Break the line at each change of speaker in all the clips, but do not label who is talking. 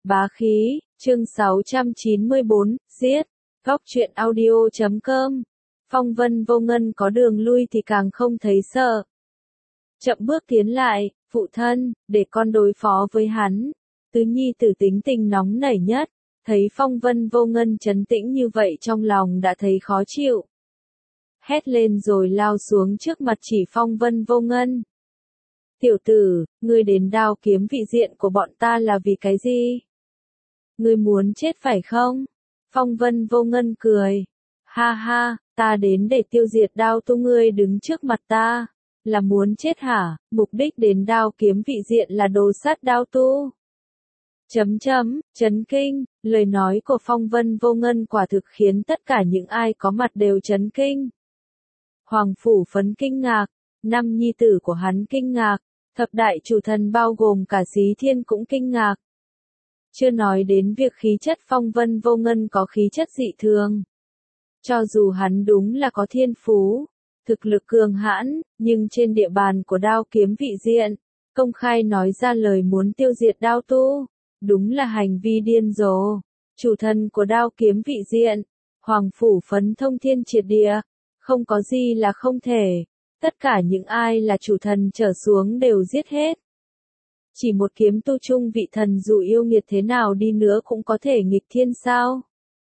Bá khí, chương 694, giết. Góc truyện audio.com. Phong Vân Vô Ngân có đường lui thì càng không thấy sợ. Chậm bước tiến lại, phụ thân, để con đối phó với hắn. Tứ nhi tử tính tình nóng nảy nhất, thấy Phong Vân Vô Ngân trấn tĩnh như vậy trong lòng đã thấy khó chịu. Hét lên rồi lao xuống trước mặt chỉ Phong Vân Vô Ngân. Tiểu tử, ngươi đến đao kiếm vị diện của bọn ta là vì cái gì? Ngươi muốn chết phải không? Phong Vân Vô Ngân cười. Ha ha, ta đến để tiêu diệt đao tu, ngươi đứng trước mặt ta. Là muốn chết hả? Mục đích đến đao kiếm vị diện là đồ sát đao tu. Chấn kinh, lời nói của Phong Vân Vô Ngân quả thực khiến tất cả những ai có mặt đều chấn kinh. Hoàng Phủ Phấn kinh ngạc, năm nhi tử của hắn kinh ngạc, thập đại chủ thần bao gồm cả Xí Thiên cũng kinh ngạc. Chưa nói đến việc khí chất Phong Vân Vô Ngân có khí chất dị thường. Cho dù hắn đúng là có thiên phú, thực lực cường hãn, nhưng trên địa bàn của đao kiếm vị diện, công khai nói ra lời muốn tiêu diệt đao tu, đúng là hành vi điên rồ. Chủ thần của đao kiếm vị diện, Hoàng Phủ Phấn thông thiên triệt địa, không có gì là không thể, tất cả những ai là chủ thần trở xuống đều giết hết. Chỉ một kiếm tu trung vị thần dù yêu nghiệt thế nào đi nữa cũng có thể nghịch thiên sao?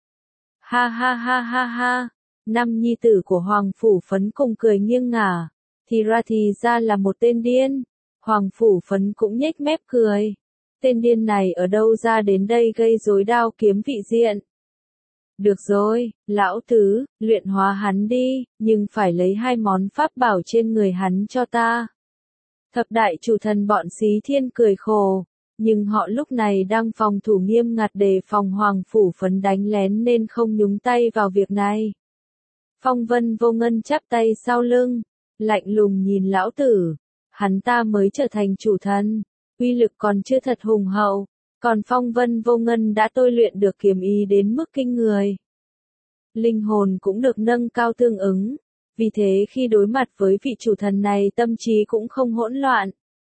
Ha ha ha ha ha, năm nhi tử của Hoàng Phủ Phấn cùng cười nghiêng ngả, thì ra là một tên điên. Hoàng Phủ Phấn cũng nhếch mép cười. Tên điên này ở đâu ra đến đây gây rối đao kiếm vị diện? Được rồi, lão tứ, luyện hóa hắn đi, nhưng phải lấy 2 món pháp bảo trên người hắn cho ta. Thập đại chủ thần bọn Xí Thiên cười khổ, nhưng họ lúc này đang phòng thủ nghiêm ngặt đề phòng Hoàng Phủ Phấn đánh lén nên không nhúng tay vào việc này. Phong Vân Vô Ngân chắp tay sau lưng, lạnh lùng nhìn lão tử, hắn ta mới trở thành chủ thần, uy lực còn chưa thật hùng hậu, còn Phong Vân Vô Ngân đã tôi luyện được kiếm ý đến mức kinh người. Linh hồn cũng được nâng cao tương ứng. Vì thế khi đối mặt với vị chủ thần này tâm trí cũng không hỗn loạn.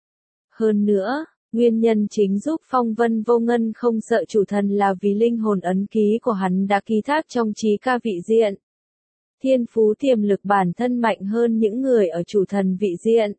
Hơn nữa, nguyên nhân chính giúp Phong Vân Vô Ngân không sợ chủ thần là vì linh hồn ấn ký của hắn đã ký thác trong trí ca vị diện. Thiên phú tiềm lực bản thân mạnh hơn những người ở chủ thần vị diện.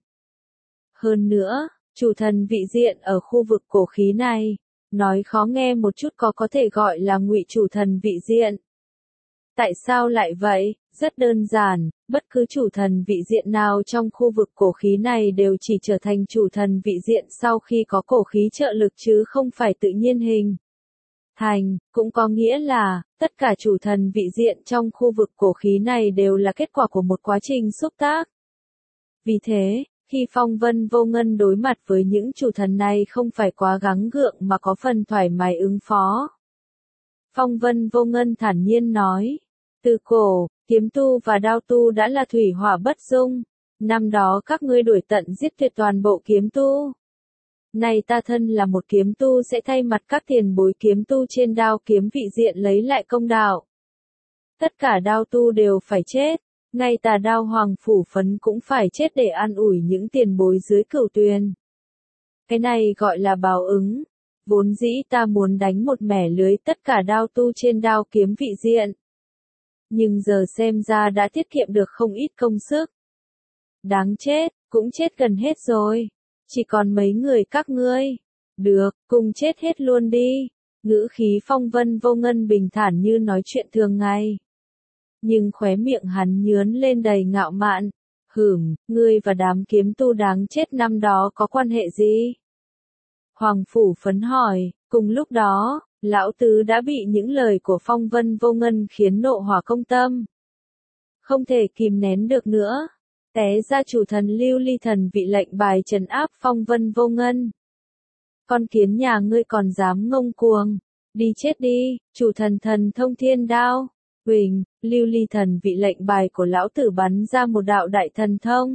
Hơn nữa, chủ thần vị diện ở khu vực cổ khí này, nói khó nghe một chút có thể gọi là ngụy chủ thần vị diện. Tại sao lại vậy? Rất đơn giản, bất cứ chủ thần vị diện nào trong khu vực cổ khí này đều chỉ trở thành chủ thần vị diện sau khi có cổ khí trợ lực chứ không phải tự nhiên hình thành, cũng có nghĩa là, tất cả chủ thần vị diện trong khu vực cổ khí này đều là kết quả của một quá trình xúc tác. Vì thế, khi Phong Vân Vô Ngân đối mặt với những chủ thần này không phải quá gắng gượng mà có phần thoải mái ứng phó. Phong Vân Vô Ngân thản nhiên nói, từ cổ, kiếm tu và đao tu đã là thủy hỏa bất dung, năm đó các ngươi đuổi tận giết tuyệt toàn bộ kiếm tu. Này ta thân là một kiếm tu sẽ thay mặt các tiền bối kiếm tu trên đao kiếm vị diện lấy lại công đạo. Tất cả đao tu đều phải chết, ngay tà đao Hoàng Phủ Phấn cũng phải chết để an ủi những tiền bối dưới cửu tuyền. Cái này gọi là báo ứng. Vốn dĩ ta muốn đánh một mẻ lưới tất cả đao tu trên đao kiếm vị diện. Nhưng giờ xem ra đã tiết kiệm được không ít công sức. Đáng chết, cũng chết gần hết rồi. Chỉ còn mấy người các ngươi. Được, cùng chết hết luôn đi. Ngữ khí Phong Vân Vô Ngân bình thản như nói chuyện thường ngày. Nhưng khóe miệng hắn nhướn lên đầy ngạo mạn. Ngươi và đám kiếm tu đáng chết năm đó có quan hệ gì? Hoàng Phủ Phấn hỏi, cùng lúc đó, lão tứ đã bị những lời của Phong Vân Vô Ngân khiến nộ hỏa công tâm. Không thể kìm nén được nữa, té ra chủ thần Lưu Ly Thần vị lệnh bài trấn áp Phong Vân Vô Ngân. Con kiến nhà ngươi còn dám ngông cuồng, đi chết đi, chủ thần thần thông thiên đao. Huỳnh, Lưu Ly Thần vị lệnh bài của lão tử bắn ra một đạo đại thần thông.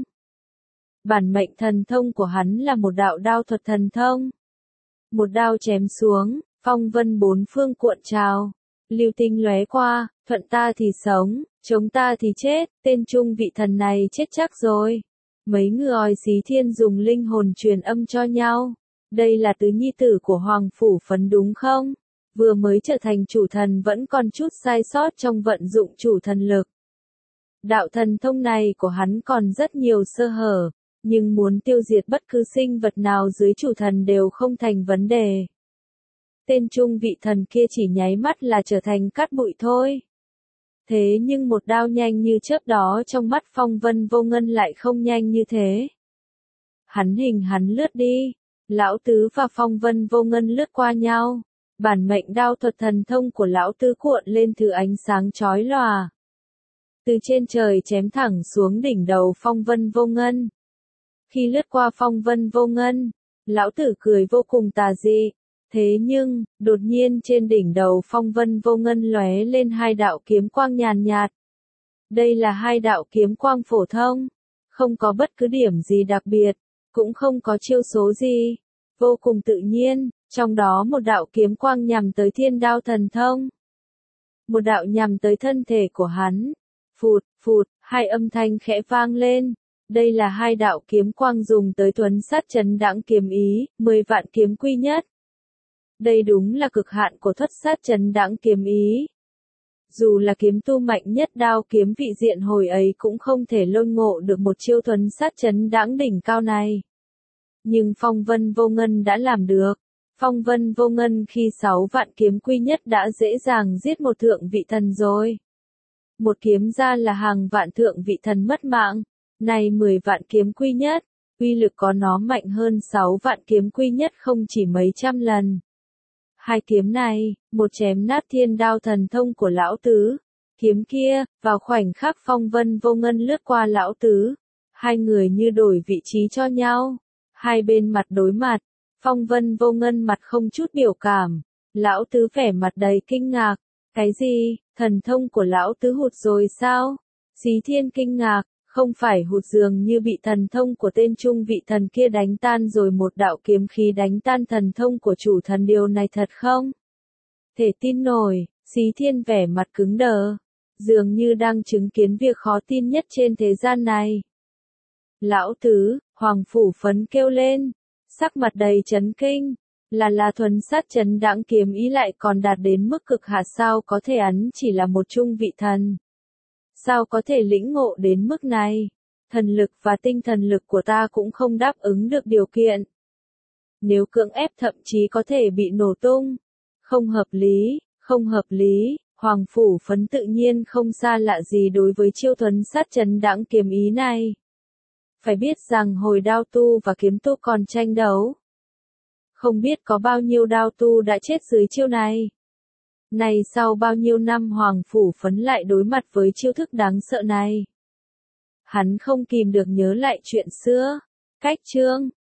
Bản mệnh thần thông của hắn là một đạo đao thuật thần thông. Một đao chém xuống, phong vân bốn phương cuộn trào, lưu tinh lóe qua, thuận ta thì sống, chống ta thì chết, tên trung vị thần này chết chắc rồi. Mấy người Xí Thiên dùng linh hồn truyền âm cho nhau, Đây là tứ nhi tử của Hoàng Phủ Phấn đúng không? Vừa mới trở thành chủ thần vẫn còn chút sai sót trong vận dụng chủ thần lực. Đạo thần thông này của hắn còn rất nhiều sơ hở, nhưng muốn tiêu diệt bất cứ sinh vật nào dưới chủ thần đều không thành vấn đề. Tên trung vị thần kia chỉ nháy mắt là trở thành cát bụi thôi. Thế nhưng một đao nhanh như chớp đó trong mắt Phong Vân Vô Ngân lại không nhanh như thế. Hắn lướt đi, lão tứ và Phong Vân Vô Ngân lướt qua nhau. Bản mệnh đao thuật thần thông của lão tứ cuộn lên thứ ánh sáng chói lòa. Từ trên trời chém thẳng xuống đỉnh đầu Phong Vân Vô Ngân. Khi lướt qua Phong Vân Vô Ngân, lão tử cười vô cùng tà dị. Thế nhưng, đột nhiên trên đỉnh đầu Phong Vân Vô Ngân lóe lên hai đạo kiếm quang nhàn nhạt. Đây là hai đạo kiếm quang phổ thông, không có bất cứ điểm gì đặc biệt, cũng không có chiêu số gì, vô cùng tự nhiên, trong đó một đạo kiếm quang nhằm tới thiên đao thần thông. Một đạo nhằm tới thân thể của hắn. Phụt, phụt, hai âm thanh khẽ vang lên. Đây là hai đạo kiếm quang dùng tới thuấn sát chấn đãng kiếm ý, 10 vạn kiếm quy nhất. Đây đúng là cực hạn của thuật sát chấn đãng kiếm ý. Dù là kiếm tu mạnh nhất đao kiếm vị diện hồi ấy cũng không thể lôi ngộ được một chiêu thuấn sát chấn đãng đỉnh cao này. Nhưng Phong Vân Vô Ngân đã làm được. Phong Vân Vô Ngân khi 6 vạn kiếm quy nhất đã dễ dàng giết một thượng vị thần rồi. Một kiếm ra là hàng vạn thượng vị thần mất mạng. Này 10 vạn kiếm quy nhất, uy lực có nó mạnh hơn 6 vạn kiếm quy nhất không chỉ mấy trăm lần. Hai kiếm này, một chém nát thiên đao thần thông của lão tứ. Kiếm kia, vào khoảnh khắc Phong Vân Vô Ngân lướt qua lão tứ. Hai người như đổi vị trí cho nhau. Hai bên mặt đối mặt. Phong Vân Vô Ngân mặt không chút biểu cảm. Lão tứ vẻ mặt đầy kinh ngạc. Cái gì, thần thông của lão tứ hụt rồi sao? Xí Thiên kinh ngạc. Không phải hụt dường như bị thần thông của tên trung vị thần kia đánh tan rồi một đạo kiếm khí đánh tan thần thông của chủ thần, điều này thật không? Thể tin nổi, Xí Thiên vẻ mặt cứng đờ, dường như đang chứng kiến việc khó tin nhất trên thế gian này. Lão tứ, Hoàng Phủ Phấn kêu lên, sắc mặt đầy chấn kinh, là thuần sát chấn đãng kiếm ý lại còn đạt đến mức cực hạn, sao có thể hắn chỉ là một trung vị thần? Sao có thể lĩnh ngộ đến mức này? Thần lực và tinh thần lực của ta cũng không đáp ứng được điều kiện. Nếu cưỡng ép thậm chí có thể bị nổ tung. Không hợp lý, không hợp lý, Hoàng Phủ Phấn tự nhiên không xa lạ gì đối với chiêu thuấn sát chấn đãng kiếm ý này. Phải biết rằng hồi đao tu và kiếm tu còn tranh đấu. Không biết có bao nhiêu đao tu đã chết dưới chiêu này. Này sau bao nhiêu năm Hoàng Phủ Phấn lại đối mặt với chiêu thức đáng sợ này. Hắn không kìm được nhớ lại chuyện xưa. Cách chương